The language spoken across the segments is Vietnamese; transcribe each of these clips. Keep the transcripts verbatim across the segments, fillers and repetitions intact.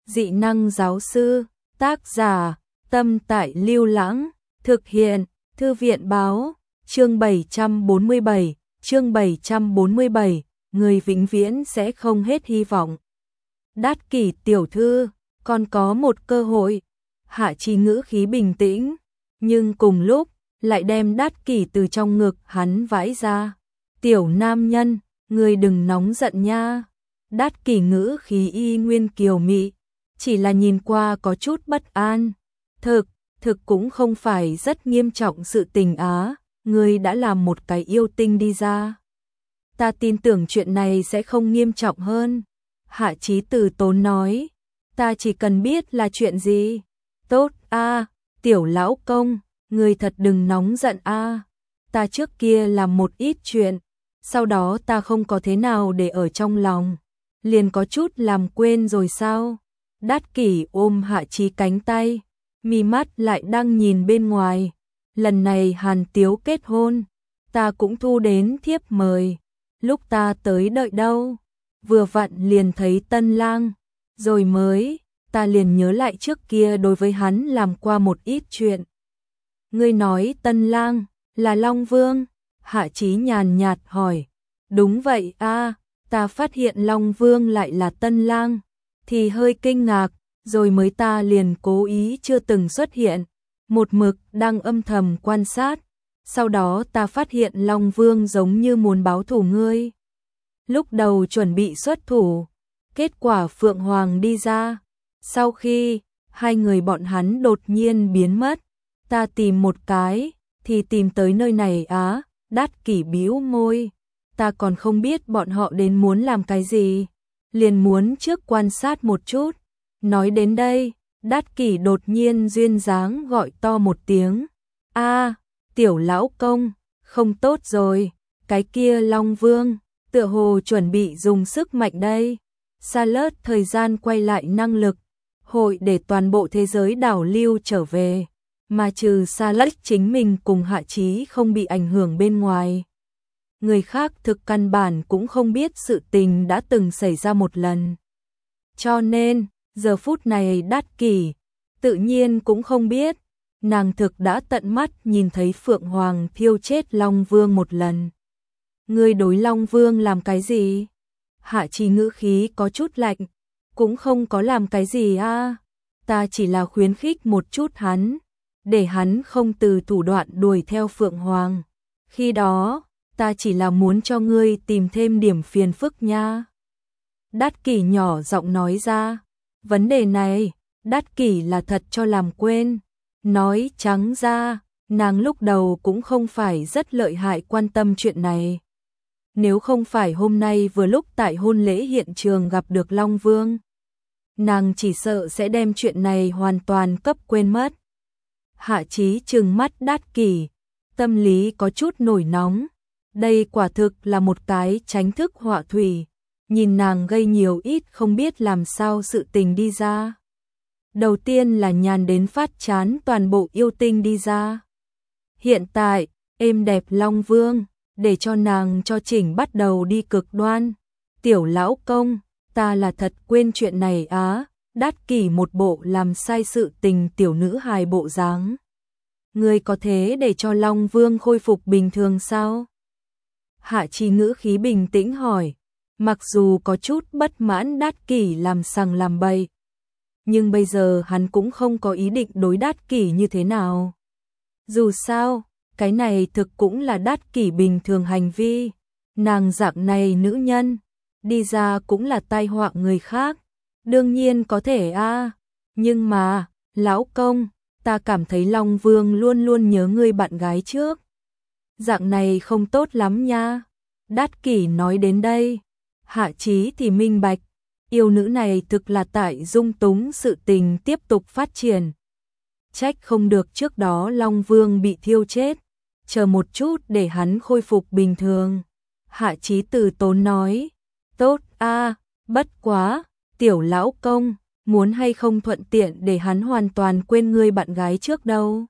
dị năng giáo sư, tác giả, Tâm Tại Lưu Lãng, thực hiện, Thư viện báo, chương bảy trăm bốn mươi bảy, chương bảy trăm bốn mươi bảy, người vĩnh viễn sẽ không hết hy vọng. Đát Kỷ tiểu thư, còn có một cơ hội. Hạ Chí ngữ khí bình tĩnh, nhưng cùng lúc lại đem Đát Kỷ từ trong ngực hắn vãi ra. Tiểu nam nhân, người đừng nóng giận nha. Đát Kỷ ngữ khí y nguyên kiều mị, chỉ là nhìn qua có chút bất an. Thực, thực cũng không phải rất nghiêm trọng sự tình á, người đã làm một cái yêu tinh đi ra. Ta tin tưởng chuyện này sẽ không nghiêm trọng hơn. Hạ Chí từ tốn nói, ta chỉ cần biết là chuyện gì. Tốt a, tiểu lão công, người thật đừng nóng giận a. Ta trước kia làm một ít chuyện, sau đó ta không có thế nào để ở trong lòng, liền có chút làm quên rồi sao? Đát Kỷ ôm Hạ Chí cánh tay, mi mắt lại đang nhìn bên ngoài. Lần này Hàn Tiếu kết hôn, ta cũng thu đến thiếp mời. Lúc ta tới đợi đâu, vừa vặn liền thấy tân lang, rồi mới, ta liền nhớ lại trước kia đối với hắn làm qua một ít chuyện. Ngươi nói tân lang là Long Vương? Hạ Chí nhàn nhạt hỏi. Đúng vậy a, ta phát hiện Long Vương lại là tân lang, thì hơi kinh ngạc, rồi mới ta liền cố ý chưa từng xuất hiện, một mực đang âm thầm quan sát. Sau đó ta phát hiện Long Vương giống như muốn báo thù ngươi. Lúc đầu chuẩn bị xuất thủ, kết quả Phượng Hoàng đi ra. Sau khi hai người bọn hắn đột nhiên biến mất, ta tìm một cái, thì tìm tới nơi này á. Đát Kỷ bĩu môi, ta còn không biết bọn họ đến muốn làm cái gì, liền muốn trước quan sát một chút. Nói đến đây, Đát Kỷ đột nhiên duyên dáng gọi to một tiếng. A, tiểu lão công, không tốt rồi, cái kia Long Vương, tựa hồ chuẩn bị dùng sức mạnh đây. Sa Lớt thời gian quay lại năng lực, hội để toàn bộ thế giới đảo lưu trở về, mà trừ Sa Lớt chính mình cùng Hạ Chí không bị ảnh hưởng bên ngoài. Người khác thực căn bản cũng không biết sự tình đã từng xảy ra một lần. Cho nên, giờ phút này Đát Kỷ tự nhiên cũng không biết, nàng thực đã tận mắt nhìn thấy Phượng Hoàng thiêu chết Long Vương một lần. Ngươi đối Long Vương làm cái gì? Hạ Chí ngữ khí có chút lạnh, cũng không có làm cái gì a, ta chỉ là khuyến khích một chút hắn, để hắn không từ thủ đoạn đuổi theo Phượng Hoàng. Khi đó, ta chỉ là muốn cho ngươi tìm thêm điểm phiền phức nha. Đát Kỷ nhỏ giọng nói ra, vấn đề này, Đát Kỷ là thật cho làm quên. Nói trắng ra, nàng lúc đầu cũng không phải rất lợi hại quan tâm chuyện này. Nếu không phải hôm nay vừa lúc tại hôn lễ hiện trường gặp được Long Vương, nàng chỉ sợ sẽ đem chuyện này hoàn toàn cấp quên mất. Hạ Chí trừng mắt Đát Kỷ, tâm lý có chút nổi nóng. Đây quả thực là một cái tránh thức họa thủy, nhìn nàng gây nhiều ít không biết làm sao sự tình đi ra. Đầu tiên là nhàn đến phát chán toàn bộ yêu tinh đi ra. Hiện tại, êm đẹp Long Vương, để cho nàng cho chỉnh bắt đầu đi cực đoan. Tiểu lão công, ta là thật quên chuyện này á. Đát Kỷ một bộ làm sai sự tình tiểu nữ hài bộ dáng. Ngươi có thế để cho Long Vương khôi phục bình thường sao? Hạ Chí ngữ khí bình tĩnh hỏi, mặc dù có chút bất mãn Đát Kỷ làm sằng làm bậy, nhưng bây giờ hắn cũng không có ý định đối Đát Kỷ như thế nào. Dù sao, cái này thực cũng là Đát Kỷ bình thường hành vi, nàng dạng này nữ nhân, đi ra cũng là tai họa người khác, đương nhiên có thể a, nhưng mà, lão công, ta cảm thấy Long Vương luôn luôn nhớ ngươi bạn gái trước. Dạng này không tốt lắm nha. Đát Kỷ nói đến đây, Hạ Chí thì minh bạch, yêu nữ này thực là tại dung túng sự tình tiếp tục phát triển. Trách không được trước đó Long Vương bị thiêu chết, chờ một chút để hắn khôi phục bình thường. Hạ Chí từ tốn nói, tốt a, bất quá, tiểu lão công, muốn hay không thuận tiện để hắn hoàn toàn quên ngươi bạn gái trước đâu.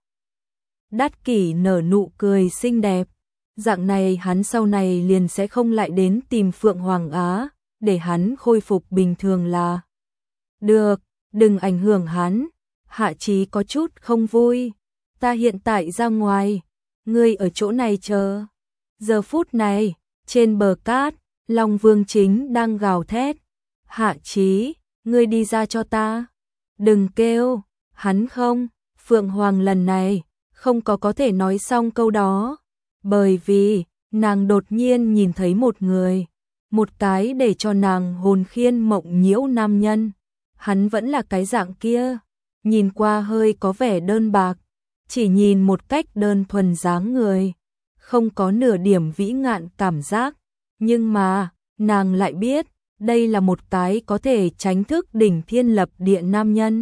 Đát Kỷ nở nụ cười xinh đẹp, dạng này hắn sau này liền sẽ không lại đến tìm Phượng Hoàng Á, để hắn khôi phục bình thường là được. đừng ảnh hưởng hắn. Hạ Chí có chút không vui. Ta hiện tại ra ngoài, ngươi ở chỗ này chờ. Giờ phút này, trên bờ cát, Long Vương chính đang gào thét. Hạ Chí, ngươi đi ra cho ta. Đừng kêu, hắn không. Phượng Hoàng lần này, không có có thể nói xong câu đó. Bởi vì, nàng đột nhiên nhìn thấy một người. Một cái để cho nàng hồn khiên mộng nhiễu nam nhân. Hắn vẫn là cái dạng kia. Nhìn qua hơi có vẻ đơn bạc. Chỉ nhìn một cách đơn thuần dáng người. Không có nửa điểm vĩ ngạn cảm giác. Nhưng mà, nàng lại biết, đây là một cái có thể tránh thức đỉnh thiên lập địa nam nhân.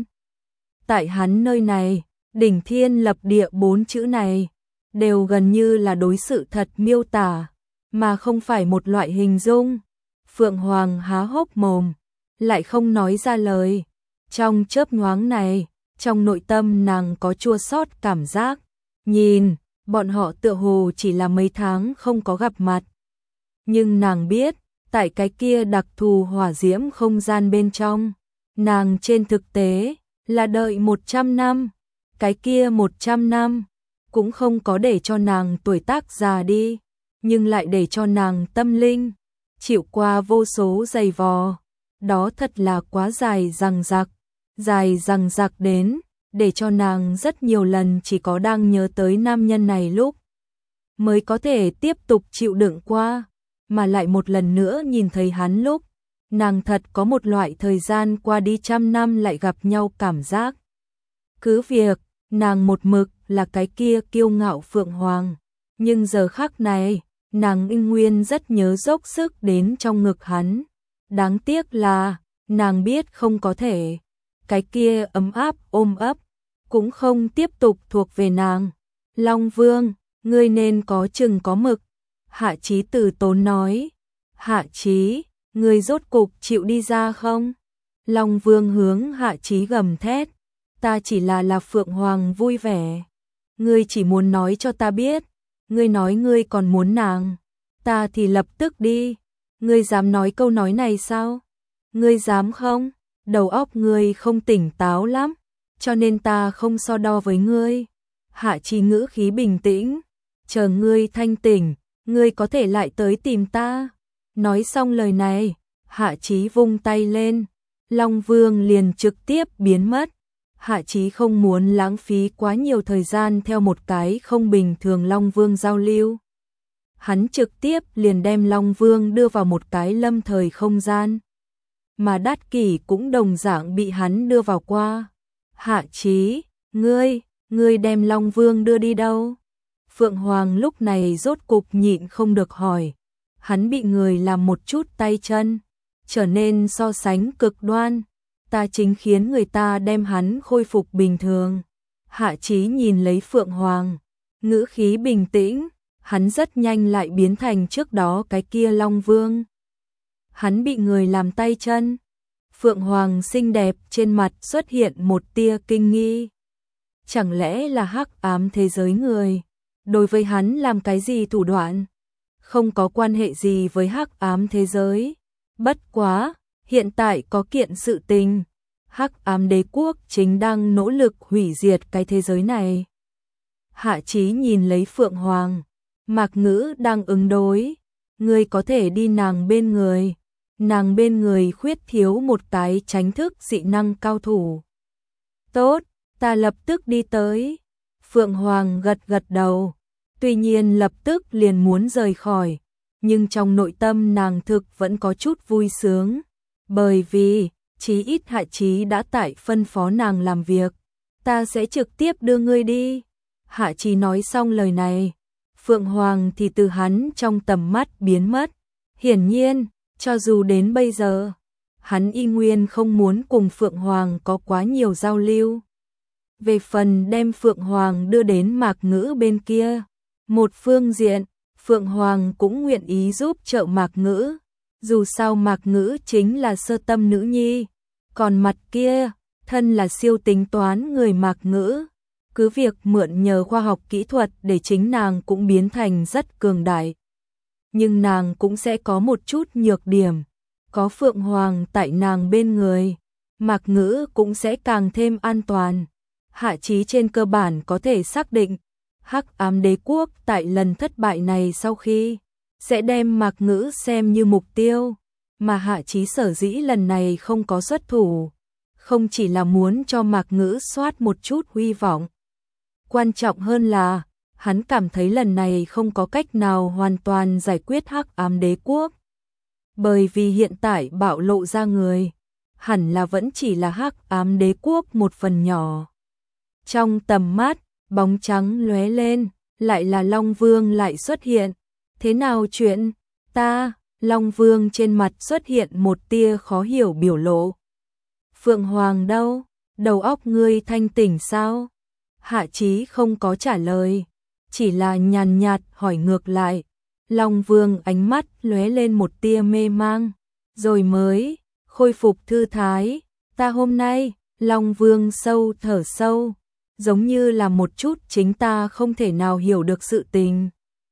Tại hắn nơi này, đỉnh thiên lập địa bốn chữ này, đều gần như là đối sự thật miêu tả, mà không phải một loại hình dung. Phượng Hoàng há hốc mồm, lại không nói ra lời. Trong chớp nhoáng này, trong nội tâm nàng có chua xót cảm giác. Nhìn, bọn họ tựa hồ chỉ là mấy tháng không có gặp mặt. Nhưng nàng biết, tại cái kia đặc thù hỏa diễm không gian bên trong, nàng trên thực tế là đợi một trăm năm. Cái kia một trăm năm cũng không có để cho nàng tuổi tác già đi, nhưng lại để cho nàng tâm linh chịu qua vô số dày vò. Đó thật là quá dài dằng dặc, dài dằng dặc đến để cho nàng rất nhiều lần chỉ có đang nhớ tới nam nhân này lúc mới có thể tiếp tục chịu đựng qua, mà lại một lần nữa nhìn thấy hắn lúc, nàng thật có một loại thời gian qua đi trăm năm lại gặp nhau cảm giác. Cứ việc, nàng một mực là cái kia kiêu ngạo Phượng Hoàng, nhưng giờ khắc này, nàng inh nguyên rất nhớ dốc sức đến trong ngực hắn. Đáng tiếc là, nàng biết không có thể, cái kia ấm áp ôm ấp, cũng không tiếp tục thuộc về nàng. Long Vương, ngươi nên có chừng có mực. Hạ Chí từ tốn nói. Hạ Chí, ngươi rốt cục chịu đi ra không? Long Vương hướng Hạ Chí gầm thét. Ta chỉ là là Phượng Hoàng vui vẻ. Ngươi chỉ muốn nói cho ta biết. Ngươi nói ngươi còn muốn nàng. Ta thì lập tức đi. Ngươi dám nói câu nói này sao? Ngươi dám không? Đầu óc ngươi không tỉnh táo lắm, cho nên ta không so đo với ngươi. Hạ Chí ngữ khí bình tĩnh. Chờ ngươi thanh tỉnh, ngươi có thể lại tới tìm ta. Nói xong lời này, Hạ Chí vung tay lên, Long Vương liền trực tiếp biến mất. Hạ Chí không muốn lãng phí quá nhiều thời gian theo một cái không bình thường Long Vương giao lưu. Hắn trực tiếp liền đem Long Vương đưa vào một cái lâm thời không gian. Mà Đát Kỷ cũng đồng dạng bị hắn đưa vào qua. Hạ Chí, ngươi, ngươi đem Long Vương đưa đi đâu? Phượng Hoàng lúc này rốt cục nhịn không được hỏi. Hắn bị người làm một chút tay chân, trở nên so sánh cực đoan. Ta chính khiến người ta đem hắn khôi phục bình thường. Hạ Chí nhìn lấy Phượng Hoàng, ngữ khí bình tĩnh, hắn rất nhanh lại biến thành trước đó cái kia Long Vương. Hắn bị người làm tay chân. Phượng Hoàng xinh đẹp trên mặt xuất hiện một tia kinh nghi. Chẳng lẽ là hắc ám thế giới người? Đối với hắn làm cái gì thủ đoạn? Không có quan hệ gì với hắc ám thế giới. Bất quá, hiện tại có kiện sự tình. Hắc ám đế quốc chính đang nỗ lực hủy diệt cái thế giới này. Hạ Chí nhìn lấy Phượng Hoàng. Mạc Ngữ đang ứng đối. Ngươi có thể đi nàng bên người. Nàng bên người khuyết thiếu một cái tránh thức dị năng cao thủ. Tốt, ta lập tức đi tới. Phượng Hoàng gật gật đầu. Tuy nhiên lập tức liền muốn rời khỏi. Nhưng trong nội tâm nàng thực vẫn có chút vui sướng. Bởi vì, chí ít Hạ Chí đã tại phân phó nàng làm việc. Ta sẽ trực tiếp đưa ngươi đi. Hạ Chí nói xong lời này. Phượng Hoàng thì từ hắn trong tầm mắt biến mất. Hiển nhiên, cho dù đến bây giờ, hắn y nguyên không muốn cùng Phượng Hoàng có quá nhiều giao lưu. Về phần đem Phượng Hoàng đưa đến Mạc Ngữ bên kia, một phương diện, Phượng Hoàng cũng nguyện ý giúp trợ Mạc Ngữ. Dù sao Mạc Ngữ chính là sơ tâm nữ nhi, còn mặt kia, thân là siêu tính toán người Mạc Ngữ. Cứ việc mượn nhờ khoa học kỹ thuật để chính nàng cũng biến thành rất cường đại. Nhưng nàng cũng sẽ có một chút nhược điểm. Có Phượng Hoàng tại nàng bên người, Mạc Ngữ cũng sẽ càng thêm an toàn. Hạ Chí trên cơ bản có thể xác định, Hắc Ám Đế Quốc tại lần thất bại này sau khi sẽ đem Mạc Ngữ xem như mục tiêu, mà Hạ Chí sở dĩ lần này không có xuất thủ, không chỉ là muốn cho Mạc Ngữ soát một chút hy vọng. Quan trọng hơn là, hắn cảm thấy lần này không có cách nào hoàn toàn giải quyết Hắc Ám Đế Quốc. Bởi vì hiện tại bạo lộ ra người, hẳn là vẫn chỉ là Hắc Ám Đế Quốc một phần nhỏ. Trong tầm mắt, bóng trắng lóe lên, lại là Long Vương lại xuất hiện. Thế nào chuyện? Ta, Long Vương trên mặt xuất hiện một tia khó hiểu biểu lộ. Phượng Hoàng đâu? Đầu óc ngươi thanh tỉnh sao? Hạ Chí không có trả lời, chỉ là nhàn nhạt hỏi ngược lại. Long Vương ánh mắt lóe lên một tia mê mang, rồi mới khôi phục thư thái. Ta hôm nay, Long Vương sâu thở sâu, giống như là một chút chính ta không thể nào hiểu được sự tình.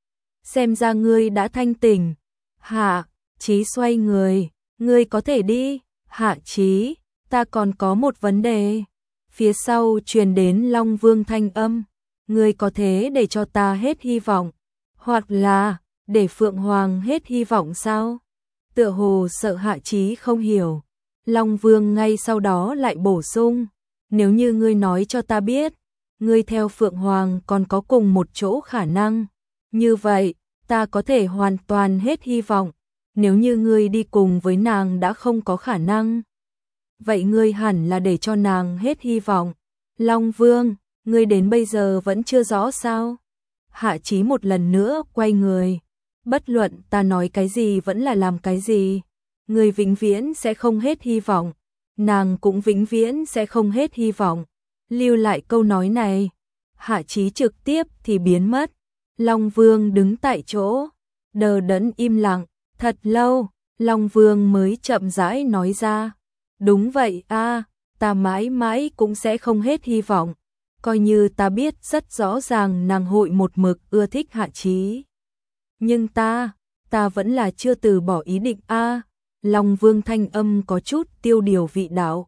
Xem ra ngươi đã thanh tỉnh. Hạ Chí xoay người, ngươi có thể đi. Hạ Chí, ta còn có một vấn đề. Phía sau truyền đến Long Vương thanh âm, ngươi có thế để cho ta hết hy vọng, hoặc là để Phượng Hoàng hết hy vọng sao? Tựa hồ sợ Hạ Chí không hiểu, Long Vương ngay sau đó lại bổ sung, nếu như ngươi nói cho ta biết, ngươi theo Phượng Hoàng còn có cùng một chỗ khả năng, như vậy, ta có thể hoàn toàn hết hy vọng. Nếu như ngươi đi cùng với nàng đã không có khả năng, vậy ngươi hẳn là để cho nàng hết hy vọng. Long Vương, ngươi đến bây giờ vẫn chưa rõ sao? Hạ Chí một lần nữa quay người, bất luận ta nói cái gì vẫn là làm cái gì, ngươi vĩnh viễn sẽ không hết hy vọng, nàng cũng vĩnh viễn sẽ không hết hy vọng. Lưu lại câu nói này, Hạ Chí trực tiếp thì biến mất. Long Vương đứng tại chỗ, đờ đẫn im lặng, thật lâu, Long Vương mới chậm rãi nói ra. Đúng vậy a, ta mãi mãi cũng sẽ không hết hy vọng, coi như ta biết rất rõ ràng nàng hội một mực ưa thích Hạ Chí. Nhưng ta, ta vẫn là chưa từ bỏ ý định a. Long Vương thanh âm có chút tiêu điều vị đạo.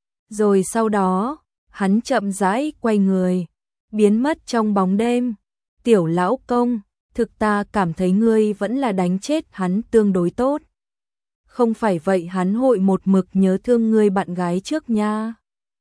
Rồi sau đó, hắn chậm rãi quay người, biến mất trong bóng đêm. Tiểu lão công, thực ta cảm thấy ngươi vẫn là đánh chết hắn tương đối tốt. Không phải vậy hắn hội một mực nhớ thương ngươi bạn gái trước nha.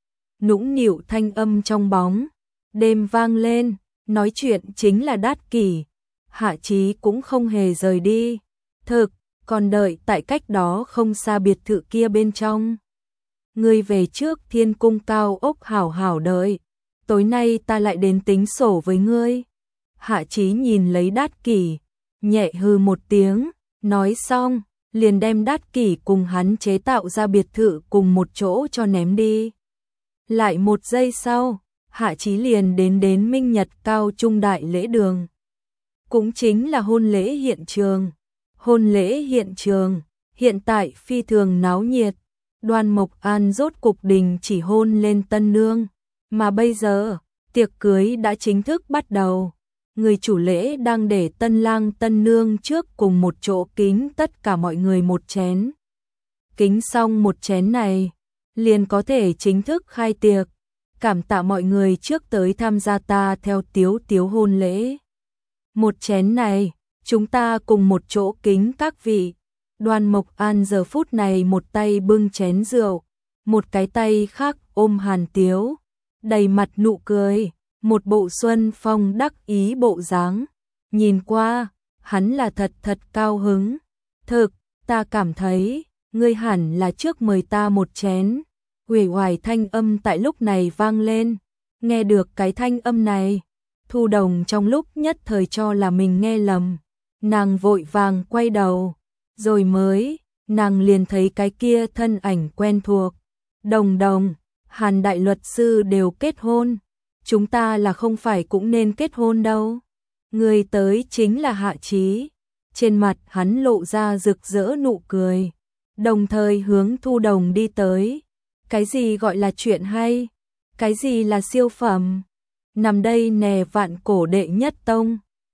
Nũng nịu thanh âm trong bóng đêm vang lên, nói chuyện chính là Đát Kỷ. Hạ Chí cũng không hề rời đi, thực còn đợi tại cách đó không xa biệt thự kia bên trong. Ngươi về trước Thiên Cung cao ốc hảo hảo đợi, tối nay ta lại đến tính sổ với ngươi. Hạ Chí nhìn lấy Đát Kỷ, nhẹ hừ một tiếng, nói xong, liền đem Đát Kỷ cùng hắn chế tạo ra biệt thự cùng một chỗ cho ném đi. Lại một giây sau, Hạ Chí liền đến đến Minh Nhật Cao Trung Đại lễ đường. Cũng chính là hôn lễ hiện trường. Hôn lễ hiện trường, hiện tại phi thường náo nhiệt. Đoan Mộc An rốt cục đình chỉ hôn lên tân nương. Mà bây giờ, tiệc cưới đã chính thức bắt đầu. Người chủ lễ đang để tân lang tân nương trước cùng một chỗ kính tất cả mọi người một chén. Kính xong một chén này, liền có thể chính thức khai tiệc. Cảm tạ mọi người trước tới tham gia ta theo tiếu tiếu hôn lễ. Một chén này, chúng ta cùng một chỗ kính các vị. Đoan Mộc An giờ phút này một tay bưng chén rượu, một cái tay khác ôm Hàn Tiếu, đầy mặt nụ cười, một bộ xuân phong đắc ý bộ dáng. Nhìn qua, hắn là thật thật cao hứng. Thực, ta cảm thấy, ngươi hẳn là trước mời ta một chén. Uể oải thanh âm tại lúc này vang lên. Nghe được cái thanh âm này, Thu Đồng trong lúc nhất thời cho là mình nghe lầm. Nàng vội vàng quay đầu, rồi mới, nàng liền thấy cái kia thân ảnh quen thuộc. Đồng Đồng, Hàn đại luật sư đều kết hôn, chúng ta là không phải cũng nên kết hôn đâu. Người tới chính là Hạ Chí. Trên mặt hắn lộ ra rực rỡ nụ cười, đồng thời hướng Thu Đồng đi tới. Cái gì gọi là chuyện hay? Cái gì là siêu phẩm? Nằm đây nè vạn cổ đệ nhất tông.